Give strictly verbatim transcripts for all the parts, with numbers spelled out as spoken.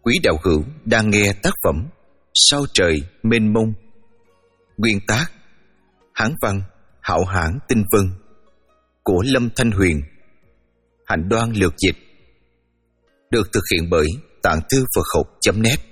Quý đạo hữu đang nghe tác phẩm Sao trời mênh mông. Nguyên tác Hán văn Hạo Hãn Tinh Vân của Lâm Thanh Huyền. Hành Đoan lược dịch. Được thực hiện bởi Tạng Thư Phật Học chấm net.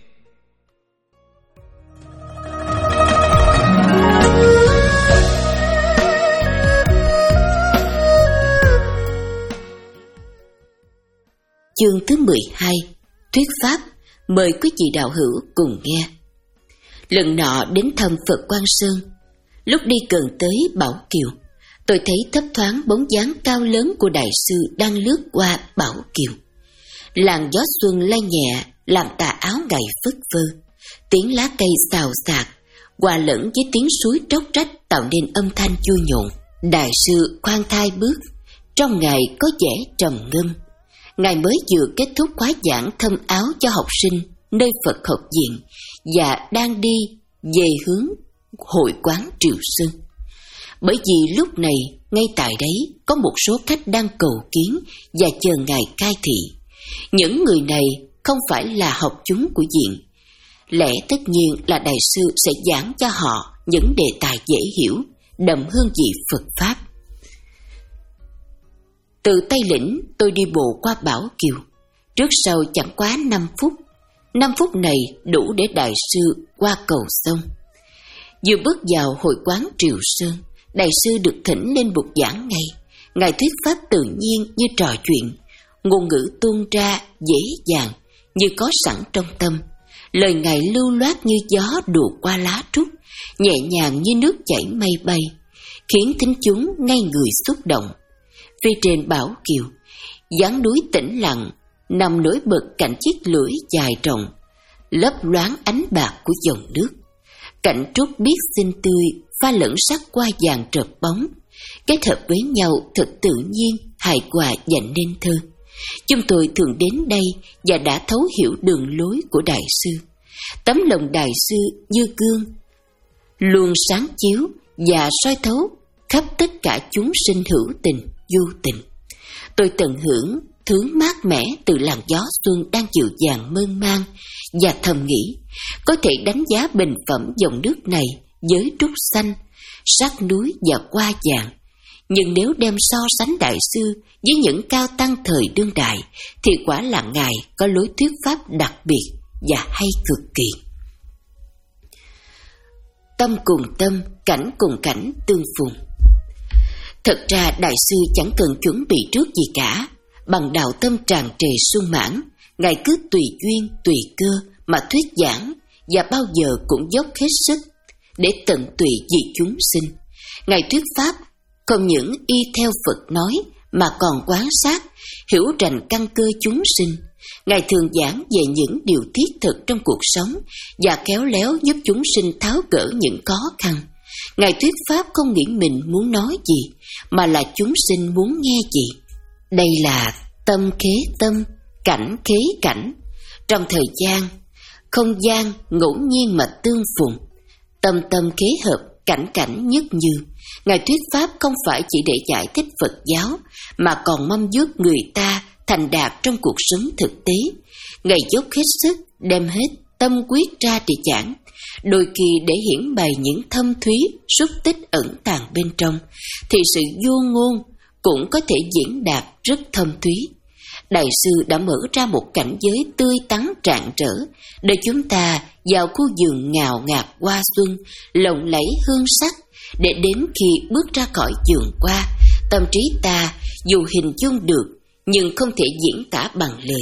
Chương thứ mười hai. Thuyết Pháp. Mời quý vị đạo hữu cùng nghe. Lần nọ đến thăm Phật Quang Sơn, lúc đi gần tới Bảo Kiều, tôi thấy thấp thoáng bóng dáng cao lớn của đại sư đang lướt qua Bảo Kiều. Làn gió xuân lay nhẹ làm tà áo gầy phất phơ, tiếng lá cây xào xạc hòa lẫn với tiếng suối tróc rách tạo nên âm thanh vui nhộn. Đại sư khoan thai bước, trong ngài có vẻ trầm ngâm. Ngài mới vừa kết thúc khóa giảng thâm áo cho học sinh nơi Phật học viện và đang đi về hướng hội quán Triều Sơn. Bởi vì lúc này ngay tại đấy có một số khách đang cầu kiến và chờ ngài cai thị. Những người này không phải là học chúng của viện, lẽ tất nhiên là đại sư sẽ giảng cho họ những đề tài dễ hiểu, đậm hương vị Phật Pháp. Từ Tây Lĩnh tôi đi bộ qua Bảo Kiều, trước sau chẳng quá năm phút. Năm phút này đủ để đại sư qua cầu sông. Vừa bước vào hội quán Triều Sơn, đại sư được thỉnh lên bục giảng ngay. Ngài thuyết pháp tự nhiên như trò chuyện, ngôn ngữ tuôn ra dễ dàng như có sẵn trong tâm. Lời ngài lưu loát như gió đùa qua lá trúc, nhẹ nhàng như nước chảy mây bay, khiến thính chúng ngay người xúc động. Phía trên Bảo Kiều, dáng núi tĩnh lặng nằm nổi bật cạnh chiếc lưỡi dài rộng, lấp loáng ánh bạc của dòng nước. Cảnh trúc biếc xinh tươi pha lẫn sắc hoa vàng trợt bóng, kết hợp với nhau thật tự nhiên, hài hòa và nên thơ. Chúng tôi thường đến đây và đã thấu hiểu đường lối của đại sư. Tấm lòng đại sư như gương, luôn sáng chiếu và soi thấu khắp tất cả chúng sinh hữu tình, vô tình. Tôi tận hưởng thứ mát mẻ từ làn gió xuân đang dịu dàng mơn man và thầm nghĩ có thể đánh giá bình phẩm dòng nước này với trúc xanh, sắc núi và hoa vàng. Nhưng nếu đem so sánh đại sư với những cao tăng thời đương đại thì quả là ngài có lối thuyết pháp đặc biệt và hay cực kỳ. Tâm cùng tâm, cảnh cùng cảnh tương phùng. Thật ra đại sư chẳng cần chuẩn bị trước gì cả. Bằng đạo tâm tràn trề sung mãn, ngài cứ tùy duyên, tùy cơ mà thuyết giảng, và bao giờ cũng dốc hết sức để tận tụy vì chúng sinh. Ngài thuyết pháp không những y theo Phật nói mà còn quán sát, hiểu rành căn cơ chúng sinh. Ngài thường giảng về những điều thiết thực trong cuộc sống và khéo léo giúp chúng sinh tháo gỡ những khó khăn. Ngài thuyết pháp không nghĩ mình muốn nói gì, mà là chúng sinh muốn nghe gì. Đây là tâm khế tâm, cảnh khế cảnh. Trong thời gian, không gian ngẫu nhiên mà tương phùng, tâm tâm khế hợp, cảnh cảnh nhất như. Ngài thuyết pháp không phải chỉ để giải thích Phật giáo, mà còn mong giúp người ta thành đạt trong cuộc sống thực tế. Ngài dốc hết sức, đem hết tâm quyết ra để giảng, đôi khi để hiển bày những thâm thúy xúc tích ẩn tàng bên trong, thì sự vô ngôn cũng có thể diễn đạt rất thâm thúy. Đại sư đã mở ra một cảnh giới tươi tắn rạng rỡ để chúng ta vào khu vườn ngào ngạt hoa xuân, lộng lẫy hương sắc, để đến khi bước ra khỏi vườn hoa, tâm trí ta dù hình dung được nhưng không thể diễn tả bằng lời.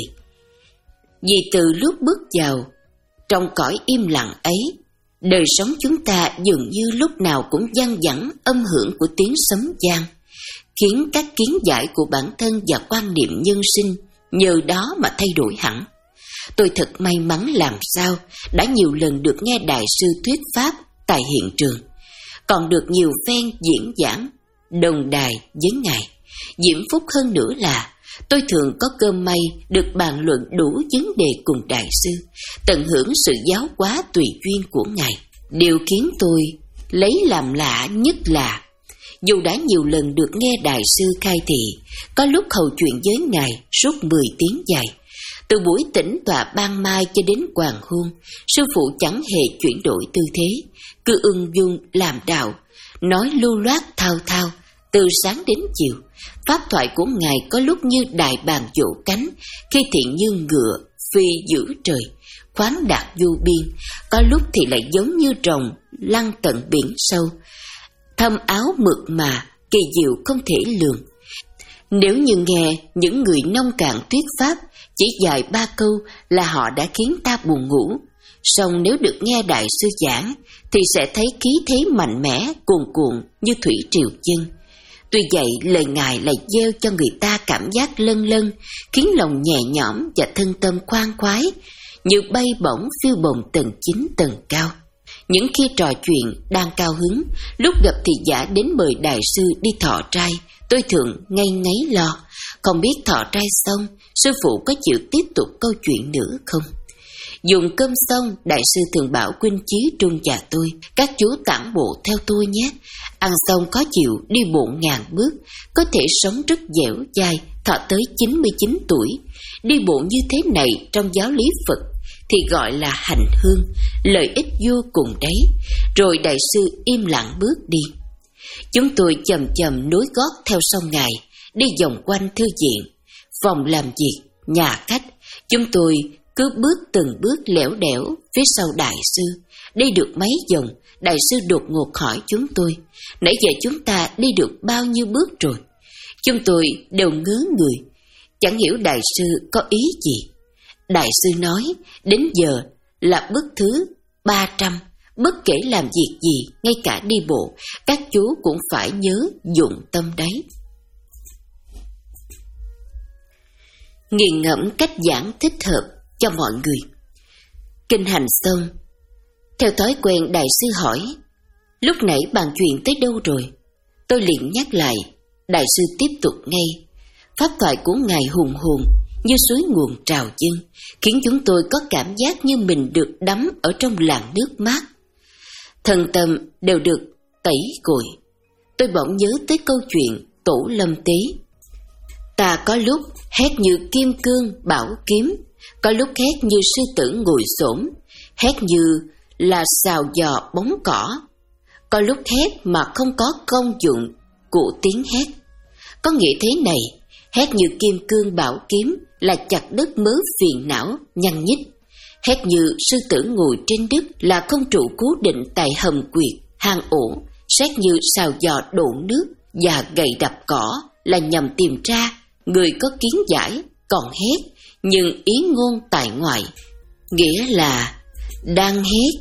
Vì từ lúc bước vào trong cõi im lặng ấy, đời sống chúng ta dường như lúc nào cũng văng vẳng âm hưởng của tiếng sấm vang, khiến các kiến giải của bản thân và quan niệm nhân sinh nhờ đó mà thay đổi hẳn. Tôi thật may mắn làm sao đã nhiều lần được nghe đại sư thuyết pháp tại hiện trường, còn được nhiều phen diễn giảng đồng đài với ngài. Diễm phúc hơn nữa là tôi thường có cơ may được bàn luận đủ vấn đề cùng đại sư, tận hưởng sự giáo hóa tùy duyên của ngài. Điều khiến tôi lấy làm lạ nhất là dù đã nhiều lần được nghe đại sư khai thị, có lúc hầu chuyện với ngài suốt mười tiếng dài, Từ buổi tĩnh tọa ban mai cho đến hoàng hôn, sư phụ chẳng hề chuyển đổi tư thế, cứ ung dung làm đạo, nói lưu loát thao thao, từ sáng đến chiều. Pháp thoại của Ngài có lúc như đại bàng vỗ cánh, khi thì như ngựa phi giữa trời, khoáng đạt vô biên, có lúc thì lại giống như rồng lăn tận biển sâu, thâm áo mượt mà, kỳ diệu không thể lường. Nếu như nghe những người nông cạn thuyết pháp chỉ dài ba câu là họ đã khiến ta buồn ngủ, song nếu được nghe đại sư giảng thì sẽ thấy khí thế mạnh mẽ cuồn cuộn như thủy triều dân. Tuy vậy, lời Ngài lại gieo cho người ta cảm giác lân lân, khiến lòng nhẹ nhõm và thân tâm khoan khoái, như bay bổng phiêu bồng tầng chín tầng cao. Những khi trò chuyện đang cao hứng, lúc gặp thị giả đến mời đại sư đi thọ trai, tôi thường ngây ngáy lo, không biết thọ trai xong, sư phụ có chịu tiếp tục câu chuyện nữa không? Dùng cơm xong, đại sư thường bảo Quynh Chí Trung và tôi, các chú tản bộ theo tôi nhé. Ăn xong có chịu đi bộ ngàn bước, có thể sống rất dẻo dai, thọ tới chín mươi chín tuổi. Đi bộ như thế này trong giáo lý Phật thì gọi là hành hương, lợi ích vô cùng đấy. Rồi đại sư im lặng bước đi. Chúng tôi chậm chậm nối gót theo sau Ngài, đi vòng quanh thư viện, phòng làm việc, nhà khách. Chúng tôi cứ bước từng bước lẻo đẻo phía sau đại sư. Đi được mấy vòng, đại sư đột ngột hỏi chúng tôi, nãy giờ chúng ta đi được bao nhiêu bước rồi? Chúng tôi đều ngớ người, chẳng hiểu đại sư có ý gì. Đại sư nói, đến giờ là bước thứ ba trăm, bất kể làm việc gì, ngay cả đi bộ, các chú cũng phải nhớ dụng tâm đấy. Nghiền ngẫm cách giảng thích hợp cho mọi người. Kinh hành xong, theo thói quen đại sư hỏi, lúc nãy bàn chuyện tới đâu rồi? Tôi liền nhắc lại, đại sư tiếp tục ngay. Pháp thoại của Ngài hùng hồn như suối nguồn trào dâng, khiến chúng tôi có cảm giác như mình được đắm ở trong làn nước mát. Thân tâm đều được tẩy gội. Tôi bỗng nhớ tới câu chuyện Tổ Lâm Tế. Ta có lúc hét như kim cương bảo kiếm, có lúc hét như sư tử ngồi xổm, hét như là xào giò bóng cỏ, có lúc hét mà không có công dụng của tiếng hét. Có nghĩa thế này, hét như kim cương bảo kiếm là chặt đứt mớ phiền não nhăn nhích. Hét như sư tử ngồi trên đất là không trụ cố định tại hầm quyệt, hang ổ. Xét như xào giò đổ nước và gậy đập cỏ là nhằm tìm ra người có kiến giải, còn hét nhưng ý ngôn tại ngoại, nghĩa là đang hét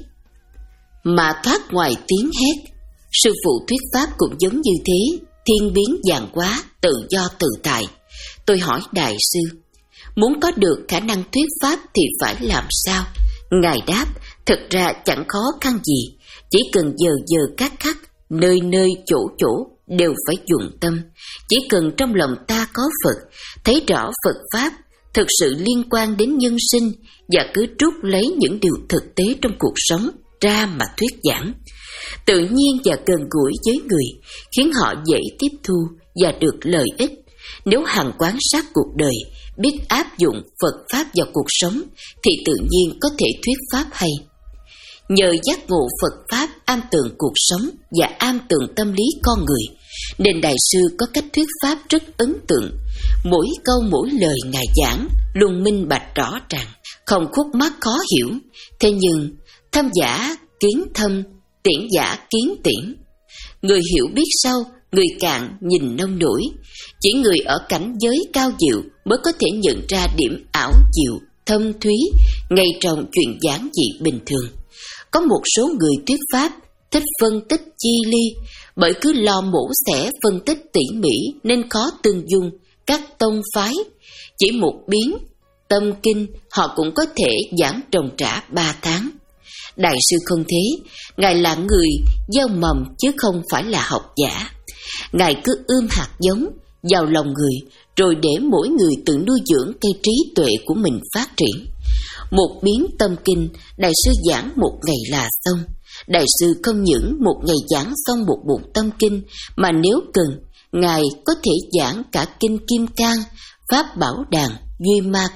mà thoát ngoài tiếng hét. Sư phụ thuyết pháp cũng giống như thế, thiên biến vạn hóa, tự do tự tại. Tôi hỏi đại sư, muốn có được khả năng thuyết pháp thì phải làm sao? Ngài đáp, thực ra chẳng khó khăn gì, chỉ cần giờ giờ khắc khắc, nơi nơi chỗ chỗ đều phải dụng tâm. Chỉ cần trong lòng ta có Phật, thấy rõ Phật Pháp thực sự liên quan đến nhân sinh, và cứ trút lấy những điều thực tế trong cuộc sống ra mà thuyết giảng, tự nhiên và gần gũi với người, khiến họ dễ tiếp thu và được lợi ích. Nếu hằng quan sát cuộc đời, biết áp dụng Phật Pháp vào cuộc sống, thì tự nhiên có thể thuyết Pháp hay. Nhờ giác ngộ Phật Pháp am tường cuộc sống và am tường tâm lý con người, nên đại sư có cách thuyết Pháp rất ấn tượng. Mỗi câu mỗi lời Ngài giảng luôn minh bạch rõ ràng, không khúc mắc khó hiểu. Thế nhưng thâm giả kiến thâm, tiễn giả kiến tiễn. Người hiểu biết sâu, người cạn nhìn nông nổi. Chỉ người ở cảnh giới cao diệu mới có thể nhận ra điểm ảo diệu, thâm thúy ngay trong chuyện giảng dị bình thường. Có một số người thuyết Pháp thích phân tích chi ly, bởi cứ lo mổ xẻ phân tích tỉ mỉ nên khó tương dung các tông phái. Chỉ một biến tâm kinh họ cũng có thể giảng trồng trả ba tháng. Đại sư không thế, Ngài là người gieo mầm chứ không phải là học giả. Ngài cứ ươm hạt giống vào lòng người, rồi để mỗi người tự nuôi dưỡng cây trí tuệ của mình phát triển. Một biến tâm kinh, đại sư giảng một ngày là xong. Đại sư không những một ngày giảng xong một bộ tâm kinh, mà nếu cần, Ngài có thể giảng cả kinh Kim Cang, Pháp Bảo Đàn, Duy Ma Cực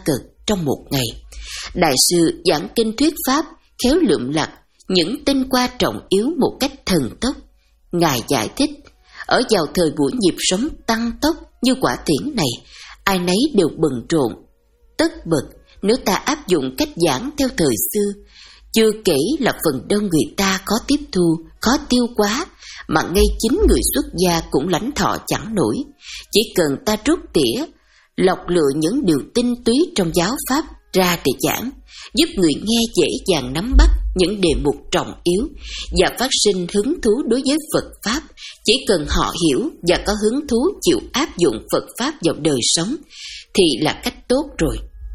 trong một ngày. Đại sư giảng kinh thuyết pháp, khéo lượm lặt những tinh qua trọng yếu một cách thần tốc. Ngài giải thích, ở vào thời buổi nhịp sống tăng tốc như quả tiễn này, ai nấy đều bận rộn, tất bật. Nếu ta áp dụng cách giảng theo thời xưa, chưa kể là phần đông người ta khó tiếp thu, khó tiêu hóa, mà ngay chính người xuất gia cũng lãnh thọ chẳng nổi. Chỉ cần ta rút tỉa, lọc lựa những điều tinh túy trong giáo pháp ra để giảng, giúp người nghe dễ dàng nắm bắt những đề mục trọng yếu và phát sinh hứng thú đối với Phật Pháp. Chỉ cần họ hiểu và có hứng thú chịu áp dụng Phật Pháp vào đời sống thì là cách tốt rồi.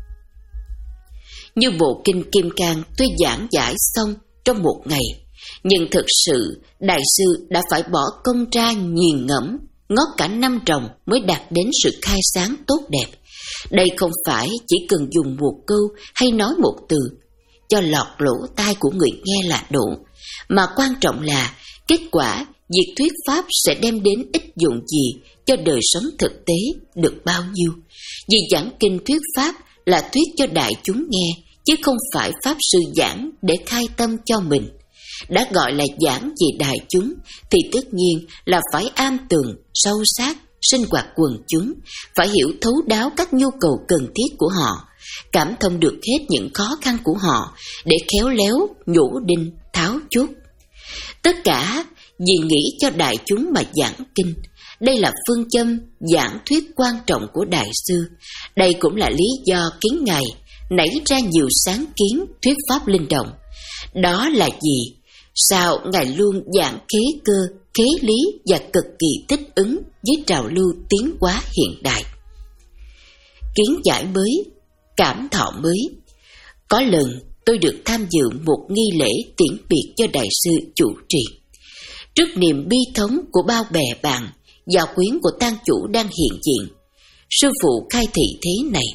Như bộ kinh Kim Cang tuy giảng giải xong trong một ngày, nhưng thực sự đại sư đã phải bỏ công ra nghiền ngẫm, ngót cả năm ròng mới đạt đến sự khai sáng tốt đẹp. Đây không phải chỉ cần dùng một câu hay nói một từ cho lọt lỗ tai của người nghe là đủ, mà quan trọng là kết quả việc thuyết pháp sẽ đem đến ích dụng gì cho đời sống thực tế được bao nhiêu. Vì giảng kinh thuyết pháp là thuyết cho đại chúng nghe, chứ không phải pháp sư giảng để khai tâm cho mình. Đã gọi là giảng về đại chúng thì tất nhiên là phải am tường, sâu sát, sinh hoạt quần chúng, phải hiểu thấu đáo các nhu cầu cần thiết của họ, cảm thông được hết những khó khăn của họ để khéo léo nhổ đinh tháo chốt. Tất cả vì nghĩ cho đại chúng mà giảng kinh. Đây là phương châm giảng thuyết quan trọng của đại sư. Đây cũng là lý do khiến Ngài nảy ra nhiều sáng kiến thuyết pháp linh động. Đó là gì? Sao Ngài luôn giảng kế cơ, kế lý và cực kỳ thích ứng với trào lưu tiến hóa hiện đại. Kiến giải mới, cảm thọ mới. Có lần tôi được tham dự một nghi lễ tiễn biệt do đại sư chủ trì. Trước niềm bi thống của bao bè bạn, gia quyến của tang chủ đang hiện diện, sư phụ khai thị thế này: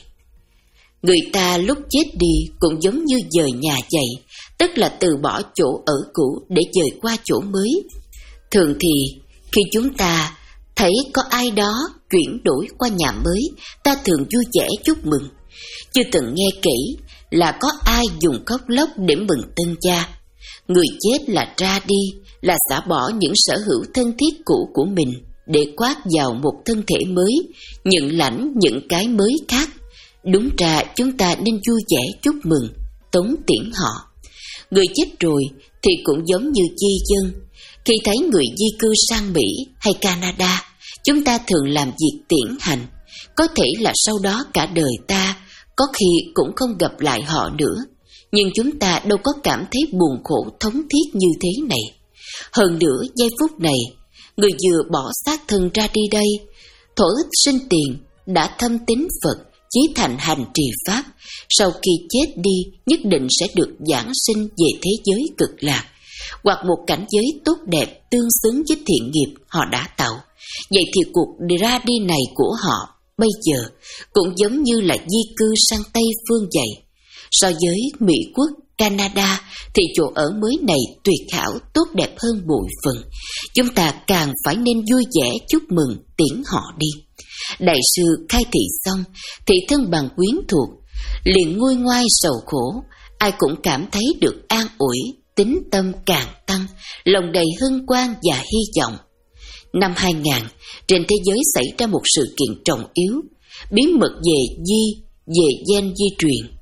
người ta lúc chết đi cũng giống như dời nhà vậy, tức là từ bỏ chỗ ở cũ để dời qua chỗ mới. Thường thì khi chúng ta thấy có ai đó chuyển đổi qua nhà mới, ta thường vui vẻ chúc mừng. Chưa từng nghe kỹ là có ai dùng khóc lóc để mừng tân gia. Người chết là ra đi, là xả bỏ những sở hữu thân thiết cũ của mình để khoác vào một thân thể mới, nhận lãnh những cái mới khác. Đúng ra chúng ta nên vui vẻ chúc mừng, tống tiễn họ. Người chết rồi thì cũng giống như di dân. Khi thấy người di cư sang Mỹ hay Canada, chúng ta thường làm việc tiễn hành. Có thể là sau đó cả đời ta có khi cũng không gặp lại họ nữa, nhưng chúng ta đâu có cảm thấy buồn khổ thống thiết như thế này. Hơn nữa giây phút này, người vừa bỏ xác thân ra đi đây, thổ ích sinh tiền, đã thâm tín Phật, chí thành hành trì pháp, sau khi chết đi nhất định sẽ được giảng sinh về thế giới cực lạc, hoặc một cảnh giới tốt đẹp tương xứng với thiện nghiệp họ đã tạo. Vậy thì cuộc ra đi này của họ bây giờ cũng giống như là di cư sang Tây Phương vậy. So với Mỹ Quốc, Canada thì chỗ ở mới này tuyệt hảo, tốt đẹp hơn bội phần. Chúng ta càng phải nên vui vẻ chúc mừng tiễn họ đi. Đại sư khai thị xong thì thân bằng quyến thuộc liền nguôi ngoai sầu khổ, ai cũng cảm thấy được an ủi, tín tâm càng tăng, lòng đầy hân hoan và hy vọng. Năm hai nghìn, trên thế giới xảy ra một sự kiện trọng yếu, bí mật về di, về gen di truyền.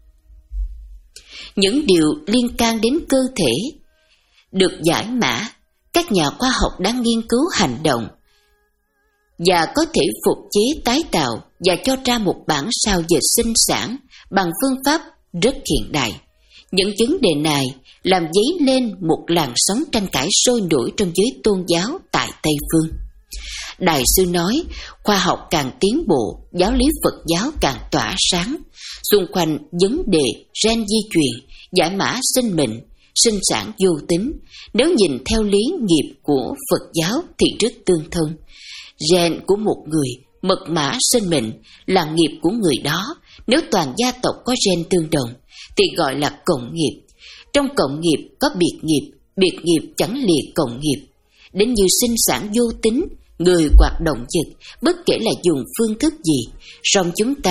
Những điều liên can đến cơ thể được giải mã, các nhà khoa học đang nghiên cứu hành động và có thể phục chế tái tạo và cho ra một bản sao về sinh sản bằng phương pháp rất hiện đại. Những vấn đề này làm dấy lên một làn sóng tranh cãi sôi nổi trong giới tôn giáo tại Tây Phương. Đại sư nói, khoa học càng tiến bộ, giáo lý Phật giáo càng tỏa sáng. Xung quanh vấn đề gen di truyền, giải mã sinh mệnh, sinh sản vô tính, nếu nhìn theo lý nghiệp của Phật giáo thì rất tương thông. Gen của một người, mật mã sinh mệnh là nghiệp của người đó. Nếu toàn gia tộc có gen tương đồng thì gọi là cộng nghiệp. Trong cộng nghiệp có biệt nghiệp, biệt nghiệp chẳng lìa cộng nghiệp. Đến như sinh sản vô tính, người hoặc động vật, bất kể là dùng phương thức gì, song chúng ta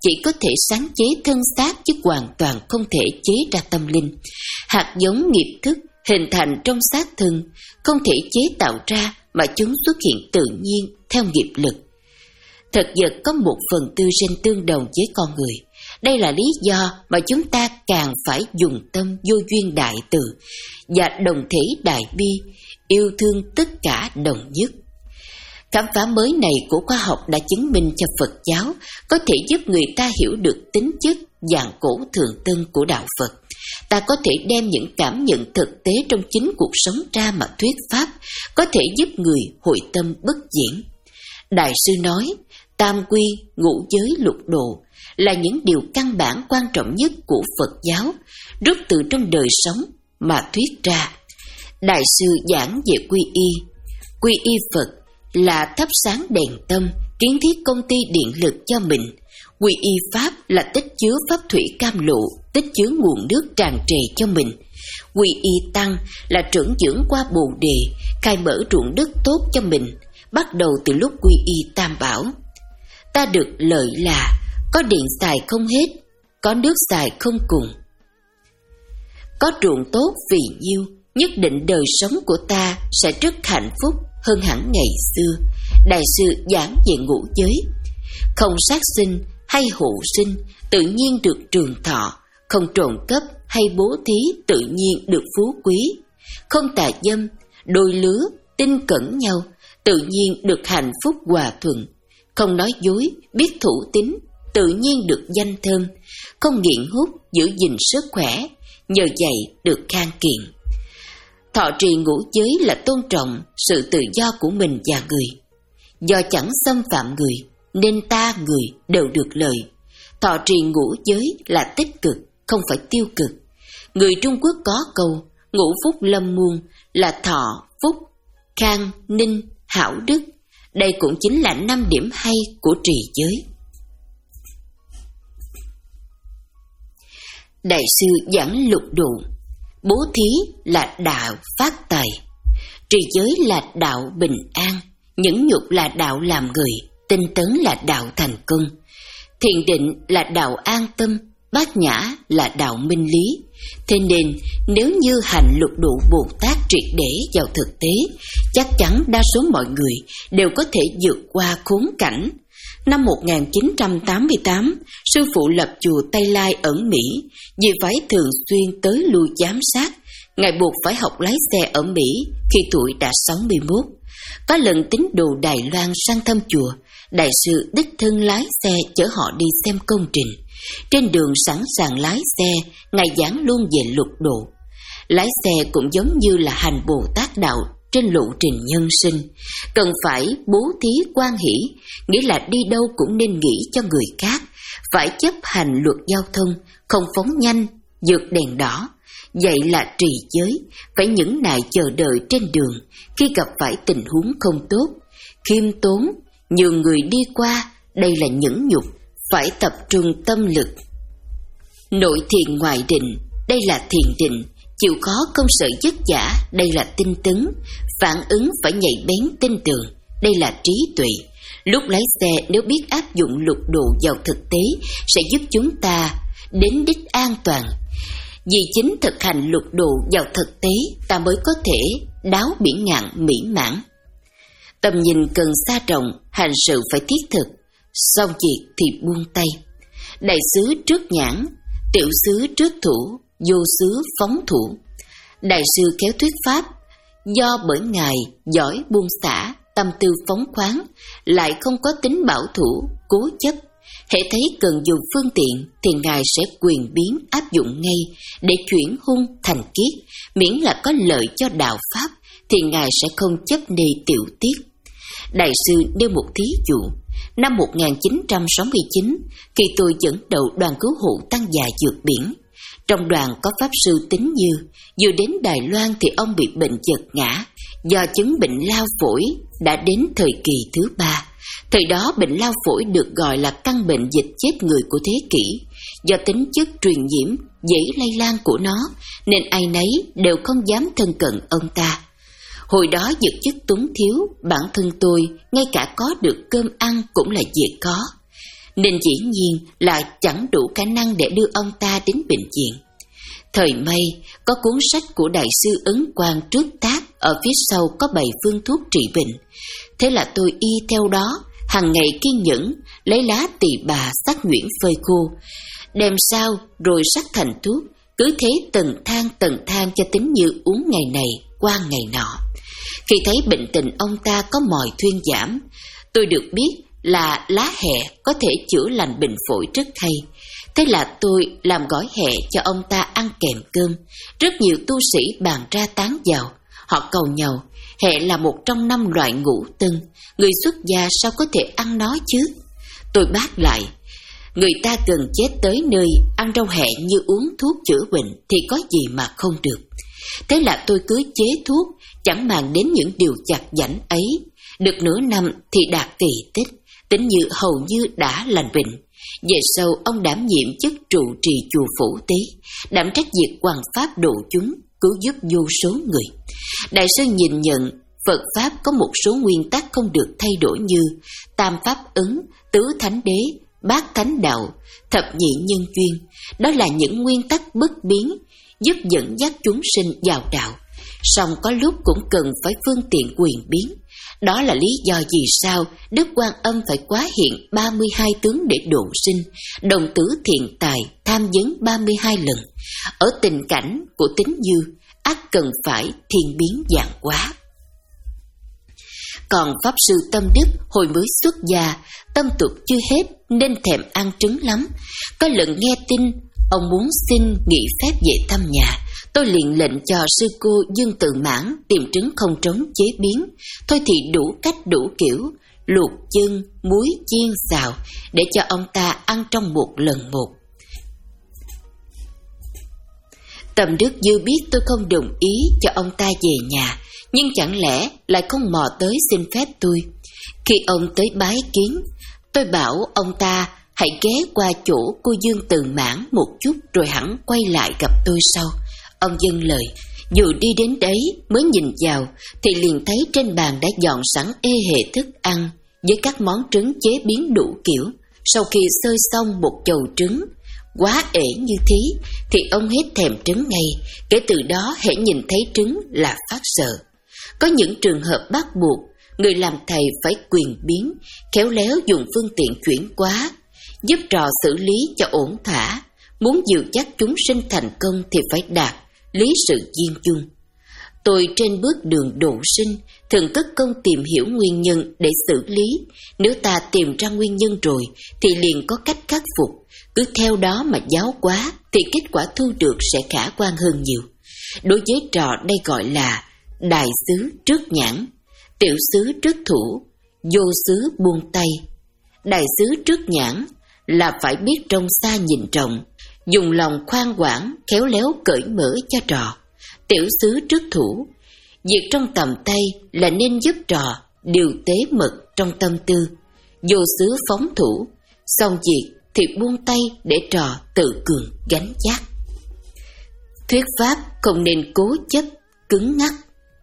chỉ có thể sáng chế thân xác chứ hoàn toàn không thể chế ra tâm linh. Hạt giống nghiệp thức hình thành trong xác thân không thể chế tạo ra mà chúng xuất hiện tự nhiên theo nghiệp lực. Thực vật có một phần tư gen tương đồng với con người. Đây là lý do mà chúng ta càng phải dùng tâm vô duyên đại từ và đồng thể đại bi, yêu thương tất cả đồng nhất. Khám phá mới này của khoa học đã chứng minh cho Phật giáo có thể giúp người ta hiểu được tính chất vạn cổ thường tân của đạo Phật. Ta có thể đem những cảm nhận thực tế trong chính cuộc sống ra mà thuyết pháp, có thể giúp người hội tâm bất diễn. Đại sư nói, tam quy, ngũ giới, lục độ là những điều căn bản quan trọng nhất của Phật giáo, rút từ trong đời sống mà thuyết ra. Đại sư giảng về quy y. Quy y Phật là thắp sáng đèn tâm, kiến thiết công ty điện lực cho mình. Quy y Pháp là tích chứa pháp thủy cam lộ, tích chứa nguồn nước tràn trề cho mình. Quy y Tăng là trưởng dưỡng qua bồ đề, khai mở ruộng đất tốt cho mình, bắt đầu từ lúc quy y Tam Bảo. Ta được lợi là có điện xài không hết, có nước xài không cùng. Có ruộng tốt vì nhiêu, nhất định đời sống của ta sẽ rất hạnh phúc hơn hẳn ngày xưa. Đại sư giảng về ngũ giới. Không sát sinh hay hộ sinh, tự nhiên được trường thọ. Không trộm cắp hay bố thí, tự nhiên được phú quý. Không tà dâm, đôi lứa, tinh cẩn nhau, tự nhiên được hạnh phúc hòa thuận. Không nói dối, biết thủ tín, tự nhiên được danh thơm. Không nghiện hút, giữ gìn sức khỏe, nhờ vậy được khang kiện. Thọ trì ngũ giới là tôn trọng sự tự do của mình và người. Do chẳng xâm phạm người, nên ta người đều được lợi. Thọ trì ngũ giới là tích cực, không phải tiêu cực. Người Trung Quốc có câu, ngũ phúc lâm muôn là thọ, phúc, khang, ninh, hảo đức. Đây cũng chính là năm điểm hay của trì giới. Đại sư giảng lục độ. Bố thí là đạo phát tài, trì giới là đạo bình an, nhẫn nhục là đạo làm người, tinh tấn là đạo thành công, thiền định là đạo an tâm, bát nhã là đạo minh lý. Thế nên nếu như hành lục độ Bồ Tát triệt để vào thực tế, chắc chắn đa số mọi người đều có thể vượt qua khốn cảnh. Năm một nghìn chín trăm tám mươi tám, sư phụ lập chùa Tây Lai ở Mỹ, vì phải thường xuyên tới lui giám sát. Ngài buộc phải học lái xe ở Mỹ khi tuổi đã sáu mươi mốt. Có lần tín đồ Đài Loan sang thăm chùa, đại sư đích thân lái xe chở họ đi xem công trình. Trên đường sẵn sàng lái xe, Ngài giảng luôn về lục độ. Lái xe cũng giống như là hành Bồ Tát đạo trên lộ trình nhân sinh, cần phải bố thí quan hỷ, nghĩa là đi đâu cũng nên nghĩ cho người khác, phải chấp hành luật giao thông, không phóng nhanh, vượt đèn đỏ. Vậy là trì giới, phải nhẫn nại chờ đợi trên đường, khi gặp phải tình huống không tốt, khiêm tốn, nhường người đi qua, đây là nhẫn nhục, phải tập trung tâm lực. Nội thiền ngoại định, đây là thiền định, chịu khó không sợ vất vả, đây là tinh tấn, phản ứng phải nhạy bén tin tưởng, đây là trí tuệ. Lúc lái xe nếu biết áp dụng lục độ vào thực tế sẽ giúp chúng ta đến đích an toàn. Vì chính thực hành lục độ vào thực tế ta mới có thể đáo biển ngạn mỹ mãn. Tầm nhìn cần xa rộng, hành sự phải thiết thực, xong việc thì buông tay. Đại sứ trước nhãn, tiểu sứ trước thủ, vô sứ phóng thủ. Đại sư kéo thuyết pháp, do bởi Ngài giỏi buông xả, tâm tư phóng khoáng, lại không có tính bảo thủ, cố chấp. Hễ thấy cần dùng phương tiện thì Ngài sẽ quyền biến áp dụng ngay để chuyển hung thành kiết, miễn là có lợi cho đạo pháp thì Ngài sẽ không chấp nề tiểu tiết. Đại sư nêu một thí dụ. Năm một nghìn chín trăm sáu mươi chín, khi tôi dẫn đầu đoàn cứu hộ tăng già vượt biển, trong đoàn có Pháp Sư Tính Như. Vừa đến Đài Loan thì ông bị bệnh giật ngã, do chứng bệnh lao phổi đã đến thời kỳ thứ ba. Thời đó bệnh lao phổi được gọi là căn bệnh dịch chết người của thế kỷ. Do tính chất truyền nhiễm, dễ lây lan của nó, nên ai nấy đều không dám thân cận ông ta. Hồi đó vật chất túng thiếu, bản thân tôi ngay cả có được cơm ăn cũng là việc khó. nên dĩ nhiên là chẳng đủ khả năng để đưa ông ta đến bệnh viện. Thời may có cuốn sách của đại sư Ấn Quang trước tác, ở phía sau có bày phương thuốc trị bệnh. Thế là tôi y theo đó, hàng ngày kiên nhẫn lấy lá tỳ bà sắc nhuyễn phơi khô, đem sao rồi sắc thành thuốc, cứ thế từng thang từng thang cho tính như uống ngày này qua ngày nọ. Khi thấy bệnh tình ông ta có mồi thuyên giảm, tôi được biết là lá hẹ có thể chữa lành bệnh phổi rất hay. Thế là tôi làm gói hẹ cho ông ta ăn kèm cơm. Rất nhiều tu sĩ bàn ra tán vào. Họ cầu nhau, hẹ là một trong năm loại ngũ tân, người xuất gia sao có thể ăn nó chứ? Tôi bác lại, người ta gần chết tới nơi, ăn rau hẹ như uống thuốc chữa bệnh thì có gì mà không được. Thế là tôi cứ chế thuốc, chẳng màng đến những điều chặt chảnh ấy. Được nửa năm thì đạt kỳ tích, tính như hầu như đã lành bệnh. Về sau ông đảm nhiệm chức trụ trì chùa Phủ Tế, đảm trách việc hoằng pháp độ chúng, cứu giúp vô số người. Đại sư nhìn nhận Phật Pháp có một số nguyên tắc không được thay đổi như tam pháp ứng, tứ thánh đế, bát thánh đạo, thập nhị nhân duyên. Đó là những nguyên tắc bất biến, giúp dẫn dắt chúng sinh vào đạo. Song có lúc cũng cần phải phương tiện quyền biến. Đó là lý do vì sao Đức Quan Âm phải quá hiện ba mươi hai tướng để độ sinh, đồng tử thiện tài tham vấn ba mươi hai lần. Ở tình cảnh của tính dư, ắt cần phải thiên biến vạn hóa. Còn Pháp Sư Tâm Đức hồi mới xuất gia, tâm tục chưa hết nên thèm ăn trứng lắm. Có lần nghe tin ông muốn xin nghỉ phép về thăm nhà, tôi liền lệnh cho sư cô Dương Tự Mãn tìm trứng không trống chế biến. Thôi thì đủ cách đủ kiểu, luộc chân, muối chiên xào để cho ông ta ăn trong một lần một. Tâm Đức Dư biết tôi không đồng ý cho ông ta về nhà, nhưng chẳng lẽ lại không mò tới xin phép tôi. Khi ông tới bái kiến, tôi bảo ông ta hãy ghé qua chỗ cô Dương Từ Mãn một chút rồi hẳn quay lại gặp tôi sau. Ông dâng lời, dù đi đến đấy mới nhìn vào thì liền thấy trên bàn đã dọn sẵn ê hề thức ăn với các món trứng chế biến đủ kiểu. Sau khi xơi xong một chầu trứng quá ể như thí thì ông hết thèm trứng ngay. Kể từ đó hễ nhìn thấy trứng là phát sợ. Có những trường hợp bắt buộc người làm thầy phải quyền biến, khéo léo dùng phương tiện chuyển hóa, giúp trò xử lý cho ổn thỏa. Muốn dìu dắt chúng sinh thành công thì phải đạt lý sự viên chung. Tôi trên bước đường độ sinh thường cất công tìm hiểu nguyên nhân để xử lý. Nếu ta tìm ra nguyên nhân rồi thì liền có cách khắc phục. Cứ theo đó mà giáo hóa thì kết quả thu được sẽ khả quan hơn nhiều. Đối với trò đây gọi là đại xứ trước nhãn, tiểu xứ trước thủ, vô xứ buông tay. Đại xứ trước nhãn là phải biết trông xa nhìn rộng, dùng lòng khoan quản, khéo léo cởi mở cho trò. Tiểu xứ trước thủ, việc trong tầm tay là nên giúp trò điều tế mật trong tâm tư. Vô xứ phóng thủ, xong việc thì buông tay để trò tự cường gánh vác. Thuyết pháp không nên cố chấp, cứng ngắc.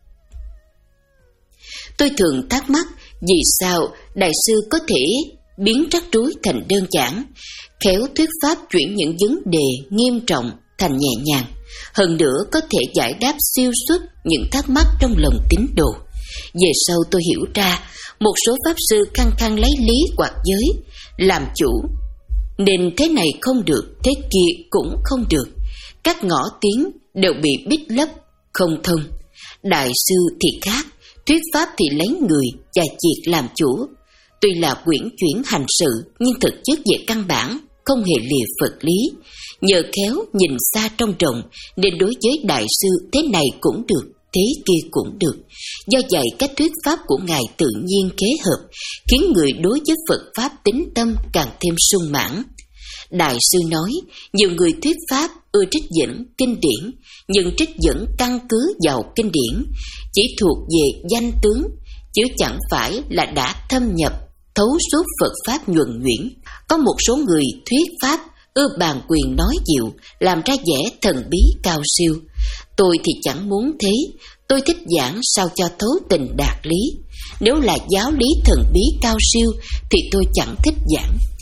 Tôi thường thắc mắc vì sao đại sư có thể biến rắc rối thành đơn giản, khéo thuyết pháp chuyển những vấn đề nghiêm trọng thành nhẹ nhàng, hơn nữa có thể giải đáp siêu xuất những thắc mắc trong lòng tín đồ. Về sau tôi hiểu ra, một số pháp sư khăng khăng lấy lý hoặc giới làm chủ, nên thế này không được, thế kia cũng không được. Các ngõ tiếng đều bị bít lấp, không thông. Đại sư thì khác, thuyết pháp thì lấy người và việc làm chủ. Tuy là quyển chuyển hành sự, nhưng thực chất về căn bản không hề lìa Phật lý. Nhờ khéo nhìn xa trông rộng, nên đối với đại sư thế này cũng được, thế kia cũng được. Do vậy cách thuyết pháp của Ngài tự nhiên kế hợp, khiến người đối với Phật Pháp tín tâm càng thêm sung mãn. Đại sư nói, nhiều người thuyết Pháp ưa trích dẫn kinh điển, nhưng trích dẫn căn cứ vào kinh điển chỉ thuộc về danh tướng, chứ chẳng phải là đã thâm nhập, thấu suốt Phật Pháp nhuần nhuyễn. Có một số người thuyết Pháp ưa bàn quyền nói dịu, làm ra vẻ thần bí cao siêu. Tôi thì chẳng muốn thế, tôi thích giảng sao cho thấu tình đạt lý. Nếu là giáo lý thần bí cao siêu thì tôi chẳng thích giảng.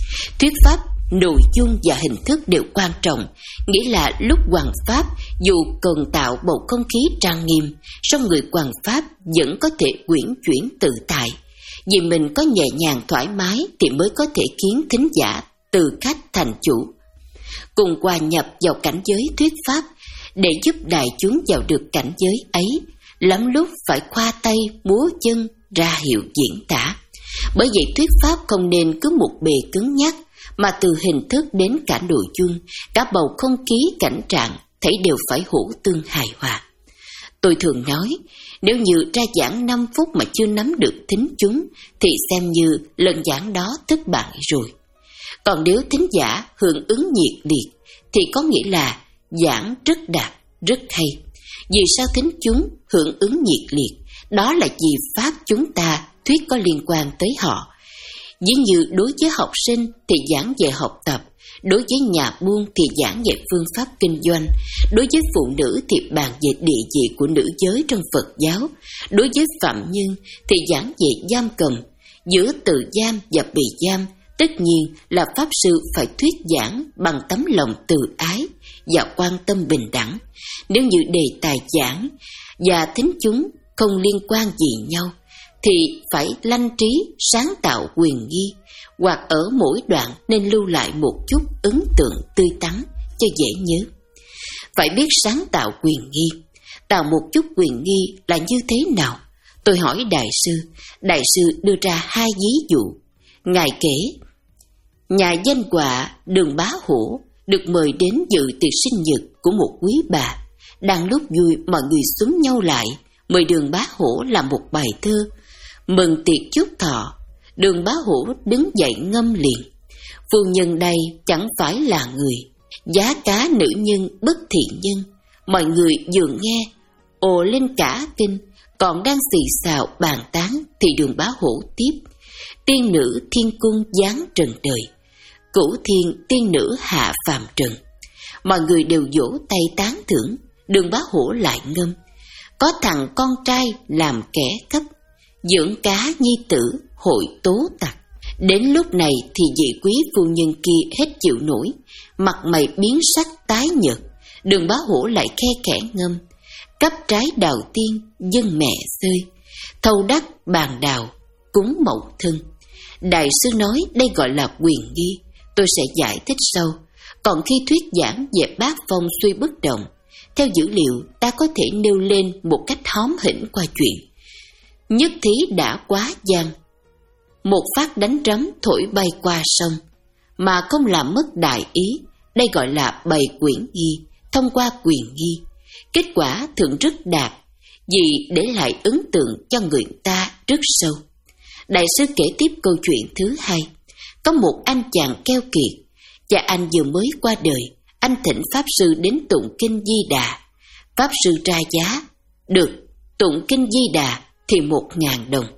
Thuyết pháp nội dung và hình thức đều quan trọng, nghĩa là lúc hoằng pháp dù cần tạo bầu không khí trang nghiêm, song người hoằng pháp vẫn có thể uyển chuyển tự tại. Vì mình có nhẹ nhàng thoải mái thì mới có thể khiến thính giả từ khách thành chủ, cùng hòa nhập vào cảnh giới thuyết pháp. Để giúp đại chúng vào được cảnh giới ấy, lắm lúc phải khoa tay múa chân ra hiệu diễn tả. Bởi vậy thuyết pháp không nên cứ một bề cứng nhắc, mà từ hình thức đến cả nội dung, cả bầu không khí cảnh trạng thấy đều phải hữu tương hài hòa. Tôi thường nói, nếu như ra giảng năm phút mà chưa nắm được thính chúng thì xem như lần giảng đó thất bại rồi. Còn nếu thính giả hưởng ứng nhiệt liệt thì có nghĩa là giảng rất đạt, rất hay. Vì sao thính chúng hưởng ứng nhiệt liệt? Đó là vì pháp chúng ta thuyết có liên quan tới họ. Ví như đối với học sinh thì giảng về học tập, đối với nhà buôn thì giảng về phương pháp kinh doanh, đối với phụ nữ thì bàn về địa vị của nữ giới trong Phật giáo, đối với phạm nhân thì giảng về giam cầm, giữa tự giam và bị giam. Tất nhiên là Pháp Sư phải thuyết giảng bằng tấm lòng từ ái và quan tâm bình đẳng. Nếu như đề tài giảng và thính chúng không liên quan gì nhau thì phải lanh trí sáng tạo quyền nghi, hoặc ở mỗi đoạn nên lưu lại một chút ấn tượng tươi tắn cho dễ nhớ. Phải biết sáng tạo quyền nghi. Tạo một chút quyền nghi là như thế nào? Tôi hỏi Đại sư. Đại sư đưa ra hai ví dụ. Ngài kể, nhà danh họa Đường Bá Hổ được mời đến dự tiệc sinh nhật của một quý bà. Đang lúc vui, mọi người xúm nhau lại mời Đường Bá Hổ làm một bài thơ mừng tiệc chúc thọ. Đường Bá Hổ đứng dậy ngâm liền: phu nhân đây chẳng phải là người, giá cá nữ nhân bất thị nhân. Mọi người vừa nghe ồ lên cả kinh, còn đang xì xào bàn tán thì Đường Bá Hổ tiếp: tiên nữ thiên cung giáng trần đời, cửu thiên tiên nữ hạ phàm trần. Mọi người đều vỗ tay tán thưởng. Đường Bá Hổ lại ngâm: có thằng con trai làm kẻ cấp, dưỡng cá nhi tử hội tố tặc. Đến lúc này thì vị quý phu nhân kia hết chịu nổi, mặt mày biến sắc tái nhợt. Đường Bá Hổ lại khe khẽ ngâm: cấp trái đào tiên dân mẹ rơi, thâu đắc bàn đào cúng mậu thân. Đại sư nói đây gọi là quyền nghi. Tôi sẽ giải thích sau. Còn khi thuyết giảng về bát phong suy bất động, theo dữ liệu ta có thể nêu lên một cách hóm hỉnh qua chuyện nhất thí đã quá gian, một phát đánh trống thổi bay qua sông mà không làm mất đại ý. Đây gọi là bày quyển nghi, thông qua quyền nghi. Kết quả thường rất đạt, vì để lại ấn tượng cho người ta rất sâu. Đại sư kể tiếp câu chuyện thứ hai. Có một anh chàng keo kiệt, cha anh vừa mới qua đời. Anh thỉnh Pháp Sư đến tụng kinh Di Đà. Pháp Sư ra giá: được, tụng kinh Di Đà thì một ngàn đồng.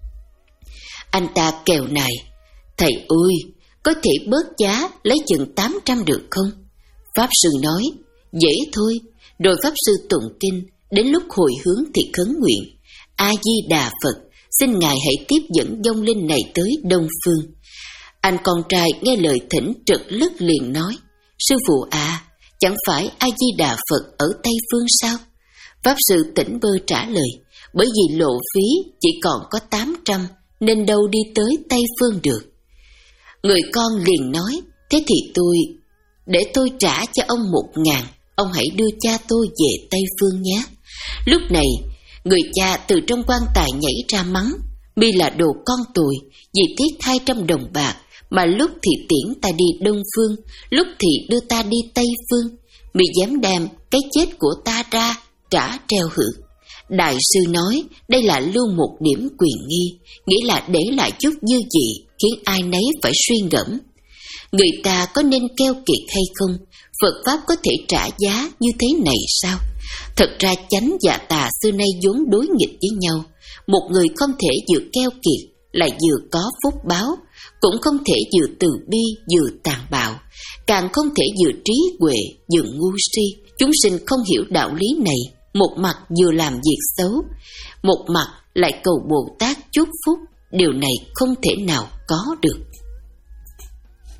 Anh ta kèo này: thầy ơi, có thể bớt giá lấy chừng tám trăm được không? Pháp Sư nói: dễ thôi. Rồi Pháp Sư tụng kinh, đến lúc hồi hướng thì khấn nguyện: A Di Đà Phật, xin Ngài hãy tiếp dẫn vong linh này tới Đông Phương. Anh con trai nghe lời thỉnh trật lất liền nói: sư phụ à, chẳng phải A Di Đà Phật ở Tây Phương sao? Pháp Sư tỉnh bơ trả lời: bởi vì lộ phí chỉ còn có tám trăm nên đâu đi tới Tây Phương được. Người con liền nói: thế thì tôi, để tôi trả cho ông một ngàn, ông hãy đưa cha tôi về Tây Phương nhé. Lúc này, người cha từ trong quan tài nhảy ra mắng: mi là đồ con tôi, vì tiếc hai trăm đồng bạc mà lúc thì tiễn ta đi Đông Phương, lúc thì đưa ta đi Tây Phương. Mi dám đem cái chết của ta ra trả treo hưởng. Đại sư nói đây là lưu một điểm quyền nghi, nghĩa là để lại chút dư vị khiến ai nấy phải suy ngẫm. Người ta có nên keo kiệt hay không? Phật Pháp có thể trả giá như thế này sao? Thật ra chánh và tà xưa nay vốn đối nghịch với nhau. Một người không thể vừa keo kiệt lại vừa có phúc báo, cũng không thể vừa từ bi vừa tàn bạo, càng không thể vừa trí huệ vừa ngu si. Chúng sinh không hiểu đạo lý này, một mặt vừa làm việc xấu, một mặt lại cầu Bồ Tát chúc phúc. Điều này không thể nào có được.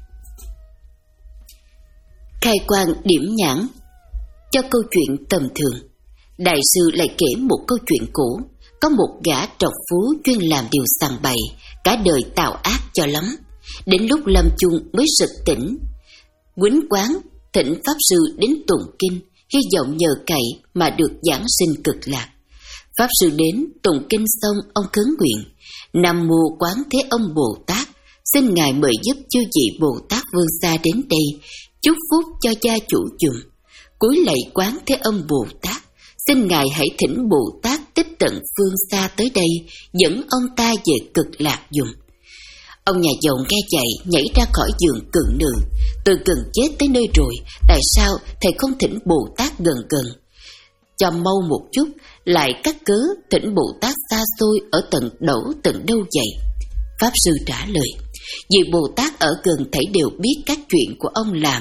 Khai quang điểm nhãn cho câu chuyện tầm thường, đại sư lại kể một câu chuyện cũ. Có một gã trọc phú chuyên làm điều sằng bậy, cả đời tào ác cho lắm. Đến lúc lâm chung mới sực tỉnh, quýnh quán thỉnh pháp sư đến tụng kinh, hy vọng nhờ cậy mà được giảng sinh cực lạc. Pháp sư đến tụng kinh xong, ông khấn nguyện: Nam Mô Quán Thế Âm Bồ Tát, xin ngài mời giúp chư vị Bồ Tát vương xa đến đây, chúc phúc cho gia chủ dùm. Cúi lạy Quán Thế Âm Bồ Tát, xin ngài hãy thỉnh Bồ Tát tích tận phương xa tới đây, dẫn ông ta về cực lạc dùm. Ông nhà giàu nghe vậy nhảy ra khỏi giường cự nữ: Tôi gần chết tới nơi rồi, tại sao thầy không thỉnh Bồ Tát gần gần? Cho mau một chút, lại cắt cớ thỉnh Bồ Tát xa xôi ở tận đẩu tận đâu vậy? Pháp sư trả lời: Vì Bồ Tát ở gần thảy đều biết các chuyện của ông làm,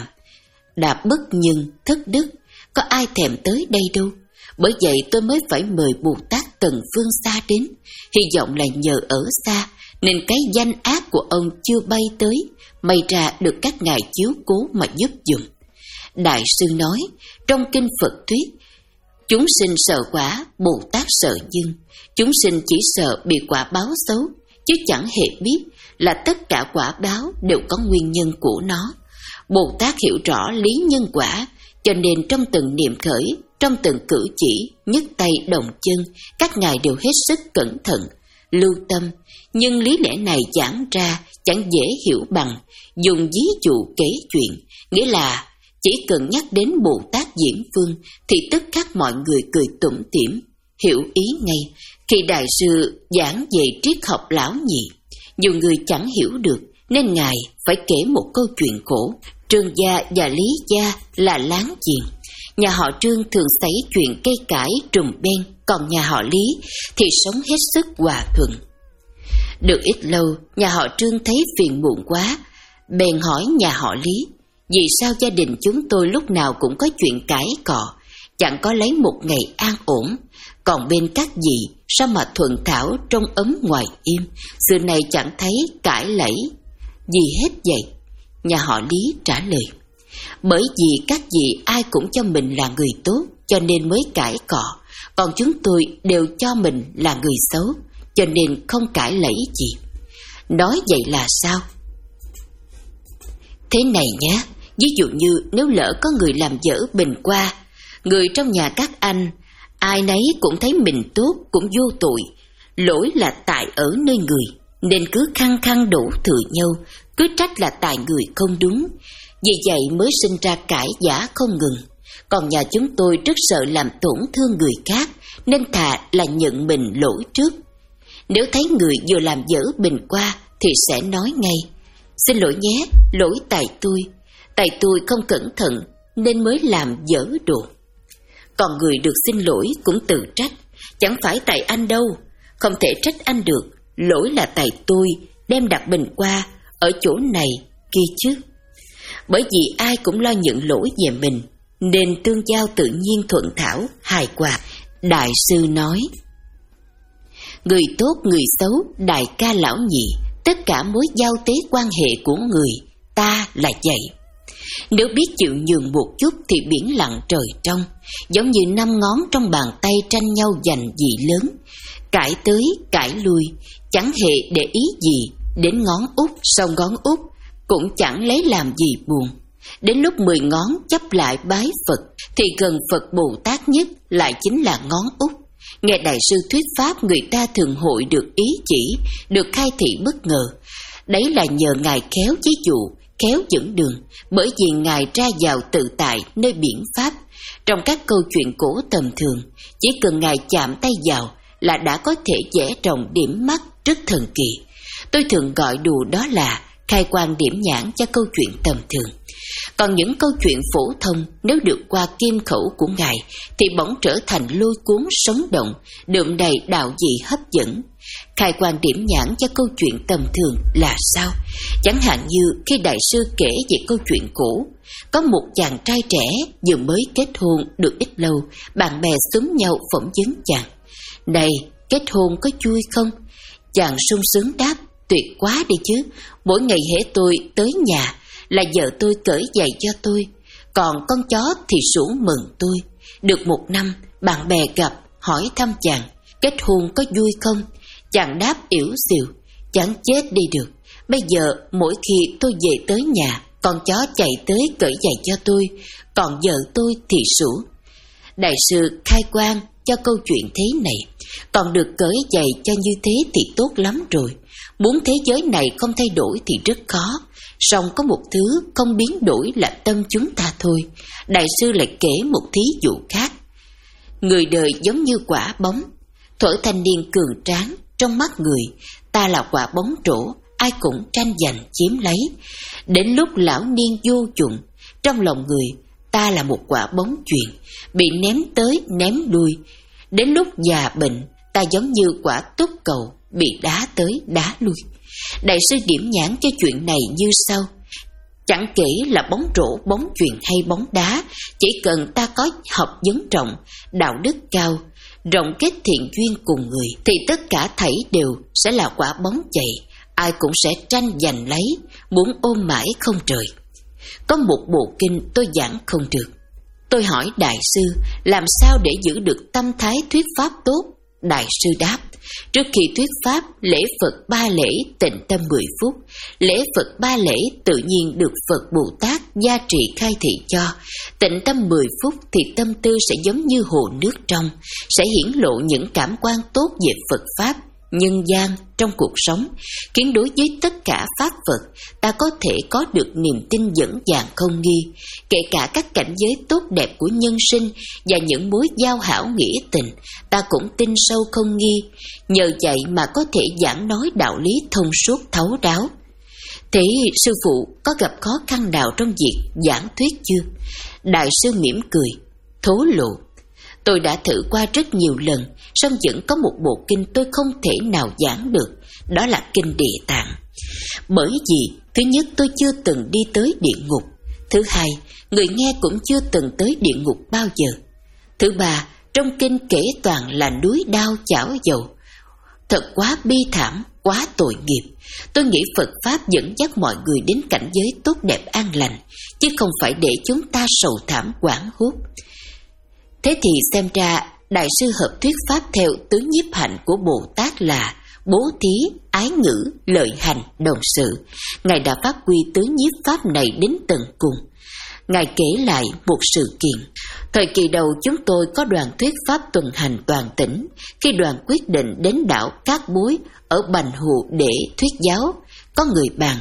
đã bất nhân thất đức, có ai thèm tới đây đâu. Bởi vậy tôi mới phải mời Bồ Tát tận phương xa đến, hy vọng là nhờ ở xa nên cái danh ác của ông chưa bay tới, may ra được các ngài chiếu cố mà giúp dùm. Đại sư nói, trong kinh Phật thuyết, chúng sinh sợ quả, Bồ Tát sợ duyên. Chúng sinh chỉ sợ bị quả báo xấu, chứ chẳng hề biết là tất cả quả báo đều có nguyên nhân của nó. Bồ Tát hiểu rõ lý nhân quả, cho nên trong từng niệm khởi, trong từng cử chỉ, nhấc tay động chân, các ngài đều hết sức cẩn thận, lưu tâm. Nhưng lý lẽ này giảng ra chẳng dễ hiểu bằng dùng ví dụ kể chuyện, nghĩa là chỉ cần nhắc đến Bồ Tát Diễn Phương thì tất cả mọi người cười tủm tỉm, hiểu ý ngay. Khi đại sư giảng về triết học lão nhị, nhiều người chẳng hiểu được nên ngài phải kể một câu chuyện cổ. Trương gia và Lý gia là láng giềng. Nhà họ Trương thường xảy chuyện cây cãi trùm ben, còn nhà họ Lý thì sống hết sức hòa thuận. Được ít lâu, nhà họ Trương thấy phiền muộn quá, bèn hỏi nhà họ Lý: vì sao gia đình chúng tôi lúc nào cũng có chuyện cãi cọ, chẳng có lấy một ngày an ổn, còn bên các dì sao mà thuận thảo trong ấm ngoài im, xưa này chẳng thấy cãi lẫy gì hết vậy? Nhà họ Lý trả lời: bởi vì các dì ai cũng cho mình là người tốt, cho nên mới cãi cọ, còn chúng tôi đều cho mình là người xấu, cho nên không cãi lẫy gì. Nói vậy là sao? Thế này nhé, ví dụ như nếu lỡ có người làm dở bình qua, người trong nhà các anh ai nấy cũng thấy mình tốt, cũng vô tội, lỗi là tại ở nơi người, nên cứ khăng khăng đổ thừa nhau, cứ trách là tại người không đúng. Vì vậy mới sinh ra cãi giả không ngừng. Còn nhà chúng tôi rất sợ làm tổn thương người khác, nên thà là nhận mình lỗi trước. Nếu thấy người vừa làm dở bình qua thì sẽ nói ngay: xin lỗi nhé, lỗi tại tôi, tại tôi không cẩn thận nên mới làm dở đồ. Còn người được xin lỗi cũng tự trách: chẳng phải tại anh đâu, không thể trách anh được, lỗi là tại tôi đem đặt bình qua ở chỗ này kia chứ. Bởi vì ai cũng lo nhận lỗi về mình, nên tương giao tự nhiên thuận thảo, hài hòa. Đại sư nói: người tốt người xấu, đại ca lão nhị, tất cả mối giao tế quan hệ của người ta là vậy. Nếu biết chịu nhường một chút thì biển lặng trời trong, giống như năm ngón trong bàn tay tranh nhau giành gì lớn, cãi tới cãi lui, chẳng hề để ý gì đến ngón út sau ngón út, cũng chẳng lấy làm gì buồn. Đến lúc mười ngón chấp lại bái Phật thì gần Phật Bồ Tát nhất lại chính là ngón út. Nghe đại sư thuyết pháp, người ta thường hội được ý chỉ, được khai thị bất ngờ. Đấy là nhờ ngài khéo ví dụ, khéo dẫn đường, bởi vì ngài ra vào tự tại nơi biển pháp. Trong các câu chuyện cổ tầm thường, chỉ cần ngài chạm tay vào là đã có thể vẽ trồng điểm mắt rất thần kỳ. Tôi thường gọi đùa đó là khai quang điểm nhãn cho câu chuyện tầm thường. Còn những câu chuyện phổ thông nếu được qua kim khẩu của ngài thì bỗng trở thành lôi cuốn sống động, đượm đầy đạo dị hấp dẫn. Khai quang điểm nhãn cho câu chuyện tầm thường là sao? Chẳng hạn như khi đại sư kể về câu chuyện cũ, có một chàng trai trẻ vừa mới kết hôn được ít lâu, bạn bè xúm nhau phỏng vấn chàng: này, kết hôn có vui không? Chàng sung sướng đáp: tuyệt quá đi chứ, mỗi ngày hễ tôi tới nhà là vợ tôi cởi giày cho tôi, Còn con chó thì sủa mừng tôi. Được một năm, bạn bè gặp, hỏi thăm chàng, kết hôn có vui không? Chàng đáp ỉu xìu, chẳng chết đi được. Bây giờ mỗi khi tôi về tới nhà, con chó chạy tới cởi giày cho tôi, còn vợ tôi thì sủa. Đại sư khai quang cho câu chuyện thế này, còn được cởi giày cho như thế thì tốt lắm rồi. Muốn thế giới này không thay đổi thì rất khó, song có một thứ không biến đổi là tâm chúng ta thôi. Đại sư lại kể một thí dụ khác. Người đời giống như quả bóng, thuở thanh niên cường tráng, trong mắt người ta là quả bóng rổ, ai cũng tranh giành chiếm lấy. Đến lúc lão niên vô dụng, trong lòng người ta là một quả bóng chuyền, bị ném tới ném lui. Đến lúc già bệnh, ta giống như quả túc cầu, bị đá tới đá lui. Đại sư điểm nhãn cho chuyện này như sau: chẳng kể là bóng rổ, bóng chuyền hay bóng đá, chỉ cần ta có học vấn trọng, đạo đức cao, rộng kết thiện duyên cùng người, thì tất cả thảy đều sẽ là quả bóng chày, ai cũng sẽ tranh giành lấy, muốn ôm mãi không rời. Có một bộ kinh tôi giảng không được. Tôi hỏi đại sư làm sao để giữ được tâm thái thuyết pháp tốt. Đại sư đáp: trước khi thuyết pháp, lễ Phật ba lễ, tịnh tâm mười phút. Lễ Phật ba lễ tự nhiên được Phật Bồ Tát gia trị khai thị cho. Tịnh tâm mười phút thì tâm tư sẽ giống như hồ nước trong, sẽ hiển lộ những cảm quan tốt về Phật Pháp, nhân gian trong cuộc sống, khiến đối với tất cả Pháp Phật, ta có thể có được niềm tin vững vàng không nghi, kể cả các cảnh giới tốt đẹp của nhân sinh và những mối giao hảo nghĩa tình, ta cũng tin sâu không nghi. Nhờ vậy mà có thể giảng nói đạo lý thông suốt thấu đáo. Thế sư phụ có gặp khó khăn nào trong việc giảng thuyết chưa? Đại sư mỉm cười, thổ lộ: tôi đã thử qua rất nhiều lần, song vẫn có một bộ kinh tôi không thể nào giảng được, đó là kinh Địa Tạng. Bởi vì thứ nhất, tôi chưa từng đi tới địa ngục; thứ hai, người nghe cũng chưa từng tới địa ngục bao giờ; thứ ba, trong kinh kể toàn là núi đao chảo dầu, thật quá bi thảm, quá tội nghiệp. Tôi nghĩ Phật Pháp dẫn dắt mọi người đến cảnh giới tốt đẹp an lành, chứ không phải để chúng ta sầu thảm quảng hốt. Thế thì xem ra đại sư hợp thuyết pháp theo tứ nhiếp hạnh của Bồ Tát là bố thí, ái ngữ, lợi hành, đồng sự. Ngài đã phát huy tứ nhiếp pháp này đến tận cùng. Ngài kể lại một sự kiện. Thời kỳ đầu chúng tôi có đoàn thuyết pháp tuần hành toàn tỉnh. Khi đoàn quyết định đến đảo Cát Bối ở Bành Hồ để thuyết giáo, có người bàn: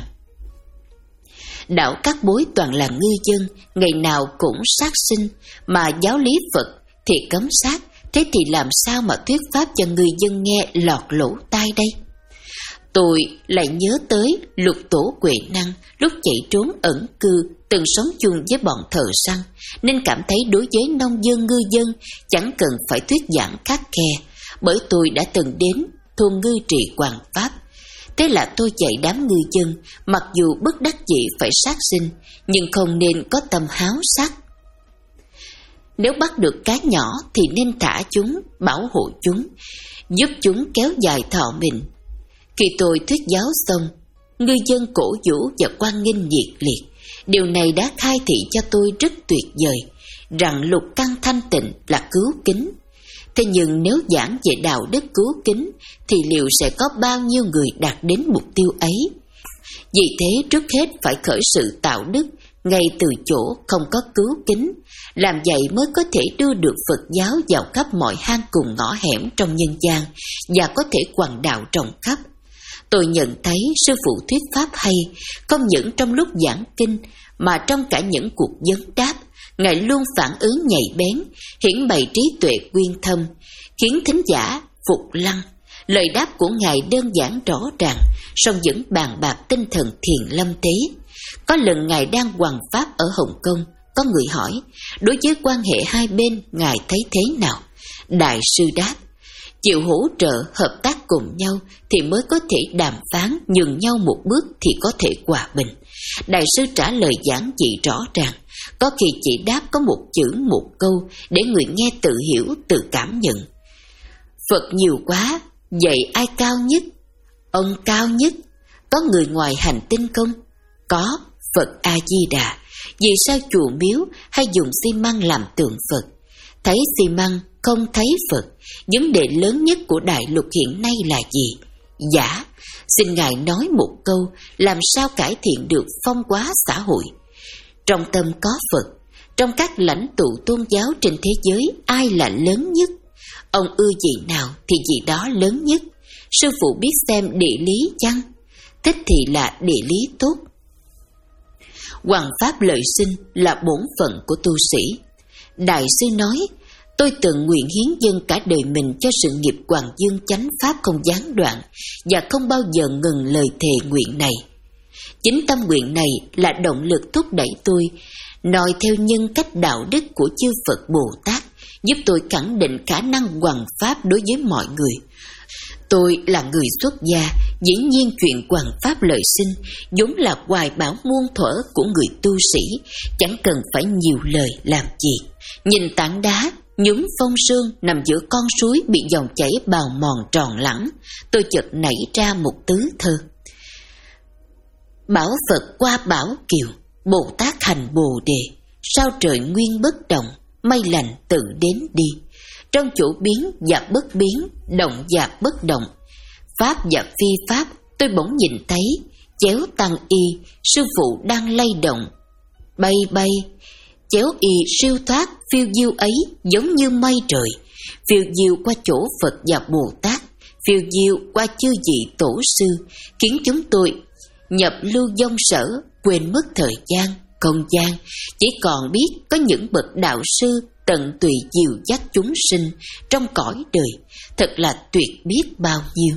đảo Cát Bối toàn là ngư dân, ngày nào cũng sát sinh, mà giáo lý Phật thì cấm sát, thế thì làm sao mà thuyết pháp cho người dân nghe lọt lỗ tai đây? Tôi lại nhớ tới Lục Tổ Huệ Năng lúc chạy trốn ẩn cư, từng sống chung với bọn thợ săn, nên cảm thấy đối với nông dân ngư dân chẳng cần phải thuyết giảng khắt khe, bởi tôi đã từng đến thôn ngư trì Hoàng Pháp. Thế là tôi dạy đám ngư dân, mặc dù bất đắc dĩ phải sát sinh, nhưng không nên có tâm háo sắc. Nếu bắt được cá nhỏ thì nên thả chúng, bảo hộ chúng, giúp chúng kéo dài thọ mình. Khi tôi thuyết giáo xong, ngư dân cổ vũ và hoan nghênh nhiệt liệt. Điều này đã khai thị cho tôi rất tuyệt vời, rằng lục căn thanh tịnh là cứu kính. Thế nhưng nếu giảng về đạo đức cứu kính, thì liệu sẽ có bao nhiêu người đạt đến mục tiêu ấy? Vì thế trước hết phải khởi sự tạo đức, ngay từ chỗ không có cứu kính. Làm vậy mới có thể đưa được Phật giáo vào khắp mọi hang cùng ngõ hẻm trong nhân gian, và có thể quảng đạo rộng khắp. Tôi nhận thấy sư phụ thuyết pháp hay, không những trong lúc giảng kinh, mà trong cả những cuộc vấn đáp, Ngài luôn phản ứng nhạy bén, hiển bày trí tuệ uyên thâm, khiến thính giả phục lăng. Lời đáp của Ngài đơn giản rõ ràng, song vẫn bàn bạc tinh thần thiền lâm tế. Có lần Ngài đang hoằng pháp ở Hồng Kông, có người hỏi, đối với quan hệ hai bên Ngài thấy thế nào? Đại sư đáp: chịu hỗ trợ, hợp tác cùng nhau thì mới có thể đàm phán, nhường nhau một bước thì có thể hòa bình. Đại sư trả lời giản dị rõ ràng, có khi chỉ đáp có một chữ một câu để người nghe tự hiểu, tự cảm nhận. Phật nhiều quá, vậy ai cao nhất? Ông cao nhất. Có người ngoài hành tinh không? Có, Phật A-di-đà. Vì sao chùa miếu hay dùng xi măng làm tượng Phật? Thấy xi măng không thấy Phật. Vấn đề lớn nhất của đại lục hiện nay là gì? Giả. Xin Ngài nói một câu, làm sao cải thiện được phong hóa xã hội? Trong tâm có Phật. Trong các lãnh tụ tôn giáo trên thế giới, ai là lớn nhất? Ông ưa gì nào thì gì đó lớn nhất. Sư phụ biết xem địa lý chăng? Thích thì là địa lý tốt. Hoằng pháp lợi sinh là bổn phận của tu sĩ. Đại sư nói, tôi từng nguyện hiến dâng cả đời mình cho sự nghiệp Hoàng Dương chánh pháp không gián đoạn và không bao giờ ngừng lời thề nguyện này. Chính tâm nguyện này là động lực thúc đẩy tôi noi theo nhân cách đạo đức của chư Phật Bồ Tát, giúp tôi khẳng định khả năng hoằng pháp đối với mọi người. Tôi là người xuất gia, dĩ nhiên chuyện hoằng pháp lợi sinh vốn là hoài bão muôn thuở của người tu sĩ, chẳng cần phải nhiều lời làm gì. Nhìn tảng đá nhúng phong sương nằm giữa con suối bị dòng chảy bào mòn tròn lẳng, tôi chợt nảy ra một tứ thơ. Bảo Phật qua bảo kiều, Bồ Tát hành Bồ đề, sao trời nguyên bất động, mây lành tự đến đi. Trong chỗ biến và bất biến, động và bất động, pháp và phi pháp, tôi bỗng nhìn thấy chéo tăng y, sư phụ đang lay động. Bay bay, chéo y siêu thoát phiêu diêu ấy giống như mây trời, phiêu diêu qua chỗ Phật và Bồ Tát, phiêu diêu qua chư vị tổ sư, khiến chúng tôi nhập lưu vong sở, quên mất thời gian, không gian, chỉ còn biết có những bậc đạo sư tận tùy dìu dắt chúng sinh trong cõi đời, thật là tuyệt biết bao nhiêu.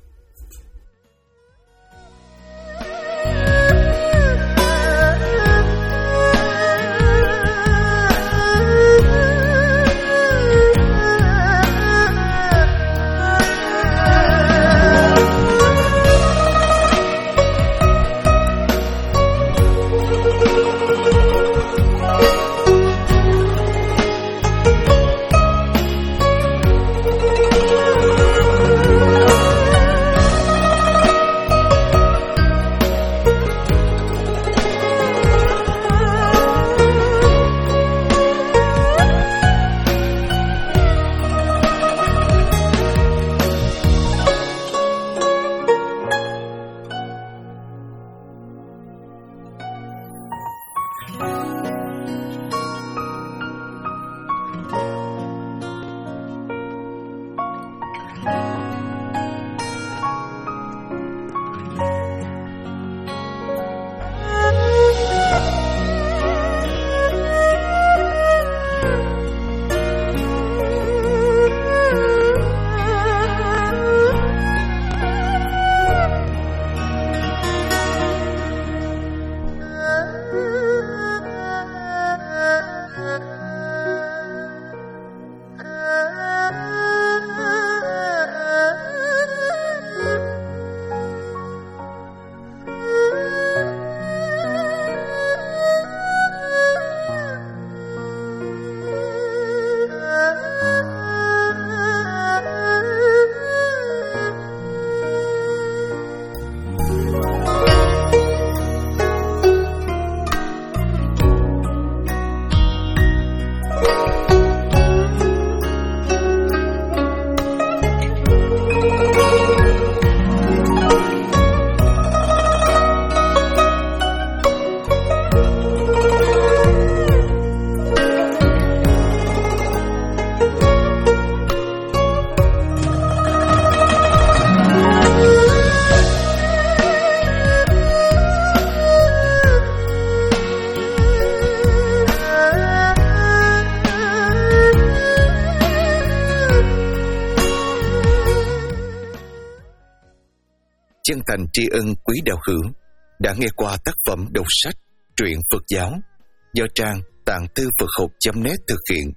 Chân thành tri ân quý đạo hữu đã nghe qua tác phẩm đọc sách truyện Phật giáo do trang tạng thư Phật học chấm net thực hiện.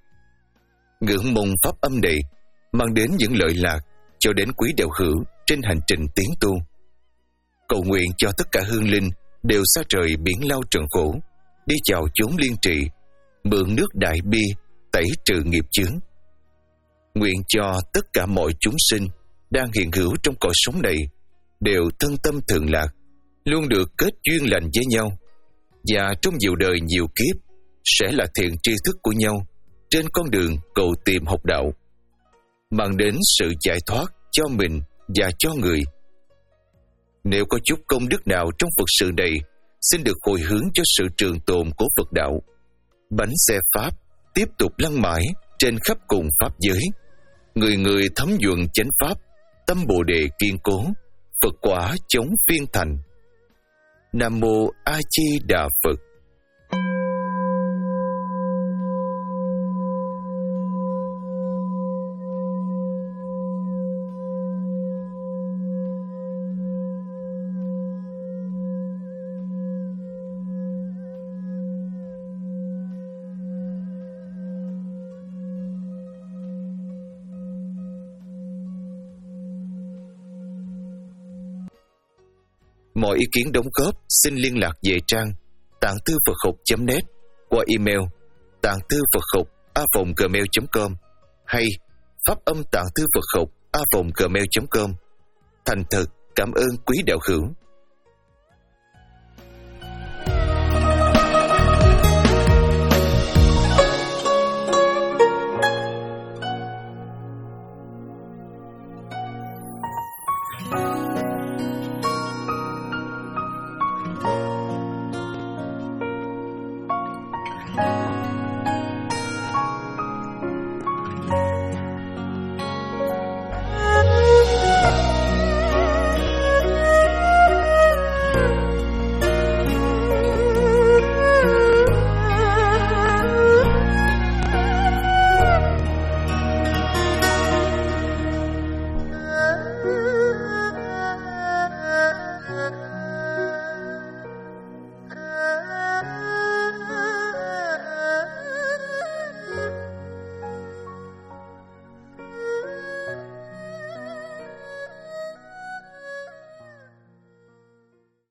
Ngưỡng mong pháp âm này mang đến những lợi lạc cho đến quý đạo hữu trên hành trình tiến tu. Cầu nguyện cho tất cả hương linh đều xa trời biển lao trần khổ, đi chào chốn liên trị, mượn nước đại bi tẩy trừ nghiệp chướng. Nguyện cho tất cả mọi chúng sinh đang hiện hữu trong cõi sống này đều thân tâm thường lạc, luôn được kết duyên lành với nhau, và trong nhiều đời nhiều kiếp sẽ là thiện tri thức của nhau trên con đường cầu tìm học đạo, mang đến sự giải thoát cho mình và cho người. Nếu có chút công đức nào trong Phật sự này, xin được hồi hướng cho sự trường tồn của Phật đạo. Bánh xe Pháp tiếp tục lăn mãi trên khắp cùng Pháp giới. Người người thấm nhuận chánh Pháp, tâm Bồ Đề kiên cố, Phật quả chống phiên thành. Nam Mô A Di Đà Phật. Mọi ý kiến đóng góp xin liên lạc về trang tạng thư Phật học chấm net qua email tạng thư Phật học a vòng gmail chấm com hay pháp âm tạng thư Phật học a vòng gmail chấm com. Thành thật cảm ơn quý đạo hữu. Thank you.